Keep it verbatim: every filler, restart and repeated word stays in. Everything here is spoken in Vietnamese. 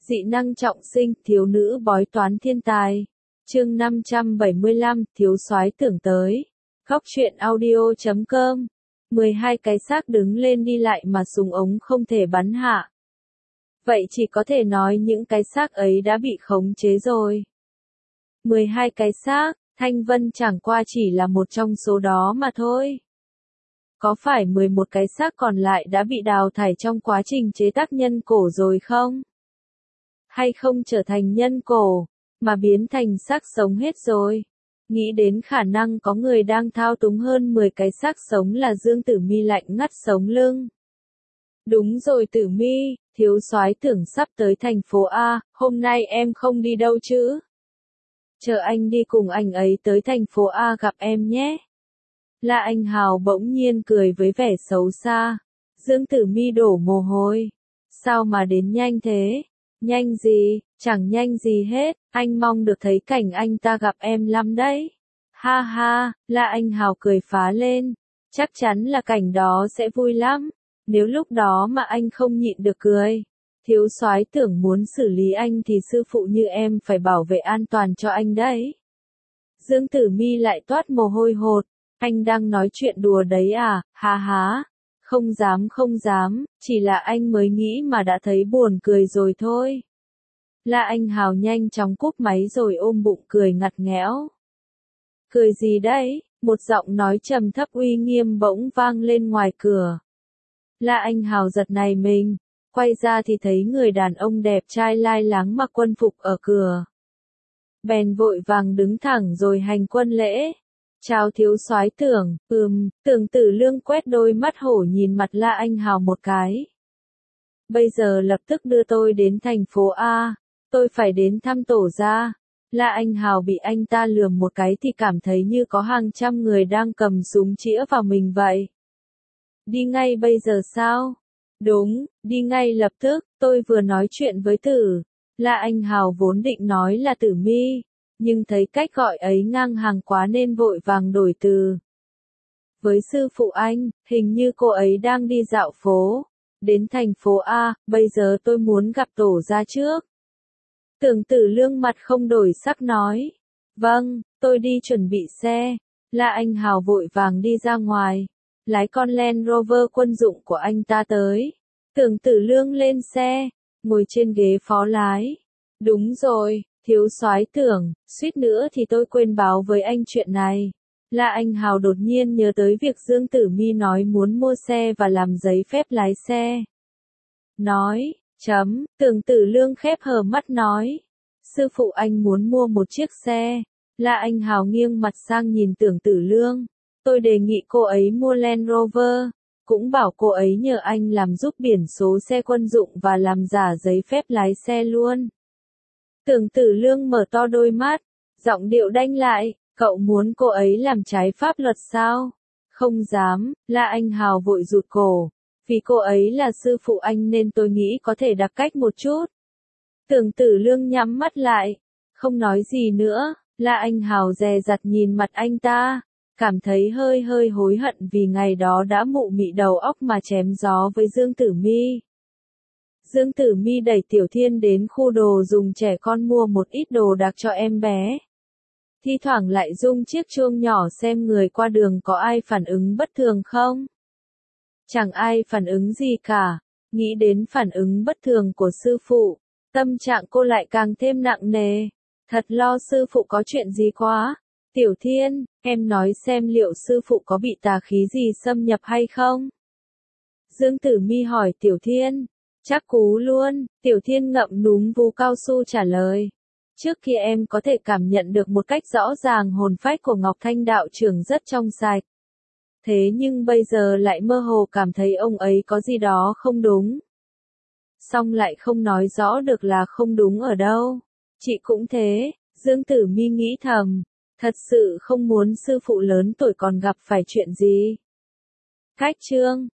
Dị năng trọng sinh, thiếu nữ bói toán thiên tài. Chương năm trăm bảy mươi lăm, thiếu soái tưởng tới. Góc truyện audio chấm com. mười hai cái xác đứng lên đi lại mà súng ống không thể bắn hạ. Vậy chỉ có thể nói những cái xác ấy đã bị khống chế rồi. mười hai cái xác, Thanh Vân chẳng qua chỉ là một trong số đó mà thôi. Có phải mười một cái xác còn lại đã bị đào thải trong quá trình chế tác nhân cổ rồi không? Hay không trở thành nhân cổ, mà biến thành xác sống hết rồi? Nghĩ đến khả năng có người đang thao túng hơn mười cái xác sống là Dương Tử Mi lạnh ngắt sống lưng. Đúng rồi Tử Mi, thiếu soái tưởng sắp tới thành phố A, hôm nay em không đi đâu chứ? Chờ anh đi cùng anh ấy tới thành phố A gặp em nhé. La Anh Hào bỗng nhiên cười với vẻ xấu xa. Dương Tử Mi đổ mồ hôi. Sao mà đến nhanh thế? Nhanh gì? Chẳng nhanh gì hết, anh mong được thấy cảnh anh ta gặp em lắm đấy. Ha ha, La Anh Hào cười phá lên. Chắc chắn là cảnh đó sẽ vui lắm. Nếu lúc đó mà anh không nhịn được cười. Thiếu soái tưởng muốn xử lý anh thì sư phụ như em phải bảo vệ an toàn cho anh đấy. Dương Tử Mi lại toát mồ hôi hột. Anh đang nói chuyện đùa đấy à, ha ha. Không dám không dám, chỉ là anh mới nghĩ mà đã thấy buồn cười rồi thôi. La Anh Hào nhanh chóng cúp máy rồi ôm bụng cười ngặt nghẽo. Cười gì đấy? Một giọng nói trầm thấp uy nghiêm bỗng vang lên ngoài cửa. La Anh Hào giật nảy mình, quay ra thì thấy người đàn ông đẹp trai lai láng mặc quân phục ở cửa. Bèn vội vàng đứng thẳng rồi hành quân lễ. Chào thiếu soái tưởng, ừm, tưởng Tử Lương quét đôi mắt hổ nhìn mặt La Anh Hào một cái. Bây giờ lập tức đưa tôi đến thành phố A, tôi phải đến thăm tổ gia. La Anh Hào bị anh ta lườm một cái thì cảm thấy như có hàng trăm người đang cầm súng chĩa vào mình vậy. Đi ngay bây giờ sao? Đúng, đi ngay lập tức, tôi vừa nói chuyện với Tử. La Anh Hào vốn định nói là Tử Mi. Nhưng thấy cách gọi ấy ngang hàng quá nên vội vàng đổi từ. Với sư phụ anh, hình như cô ấy đang đi dạo phố. Đến thành phố A, bây giờ tôi muốn gặp tổ gia trước. Tưởng Tử Lương mặt không đổi sắc nói. Vâng, tôi đi chuẩn bị xe. La Anh Hào vội vàng đi ra ngoài. Lái con Land Rover quân dụng của anh ta tới. Tưởng Tử Lương lên xe, ngồi trên ghế phó lái. Đúng rồi. Thiếu soái tưởng, suýt nữa thì tôi quên báo với anh chuyện này. La Anh Hào đột nhiên nhớ tới việc Dương Tử Mi nói muốn mua xe và làm giấy phép lái xe. Nói, chấm, tưởng Tử Lương khép hờ mắt nói. Sư phụ anh muốn mua một chiếc xe. La Anh Hào nghiêng mặt sang nhìn tưởng Tử Lương. Tôi đề nghị cô ấy mua Land Rover. Cũng bảo cô ấy nhờ anh làm giúp biển số xe quân dụng và làm giả giấy phép lái xe luôn. Tưởng Tử Lương mở to đôi mắt, giọng điệu đanh lại, cậu muốn cô ấy làm trái pháp luật sao? Không dám, La Anh Hào vội rụt cổ, vì cô ấy là sư phụ anh nên tôi nghĩ có thể đặc cách một chút. Tưởng Tử Lương nhắm mắt lại, không nói gì nữa, La Anh Hào dè dặt nhìn mặt anh ta, cảm thấy hơi hơi hối hận vì ngày đó đã mụ mị đầu óc mà chém gió với Dương Tử Mi. Dương Tử Mi đẩy Tiểu Thiên đến khu đồ dùng trẻ con mua một ít đồ đạc cho em bé. Thi thoảng lại rung chiếc chuông nhỏ xem người qua đường có ai phản ứng bất thường không. Chẳng ai phản ứng gì cả, nghĩ đến phản ứng bất thường của sư phụ, tâm trạng cô lại càng thêm nặng nề. Thật lo sư phụ có chuyện gì quá. Tiểu Thiên, em nói xem liệu sư phụ có bị tà khí gì xâm nhập hay không? Dương Tử Mi hỏi Tiểu Thiên. Chắc cú luôn, Tiểu Thiên ngậm núm vú cao su trả lời. Trước kia em có thể cảm nhận được một cách rõ ràng hồn phách của Ngọc Thanh đạo trưởng rất trong sạch. Thế nhưng bây giờ lại mơ hồ cảm thấy ông ấy có gì đó không đúng. Xong lại không nói rõ được là không đúng ở đâu. Chị cũng thế, Dương Tử Mi nghĩ thầm. Thật sự không muốn sư phụ lớn tuổi còn gặp phải chuyện gì. Cách chương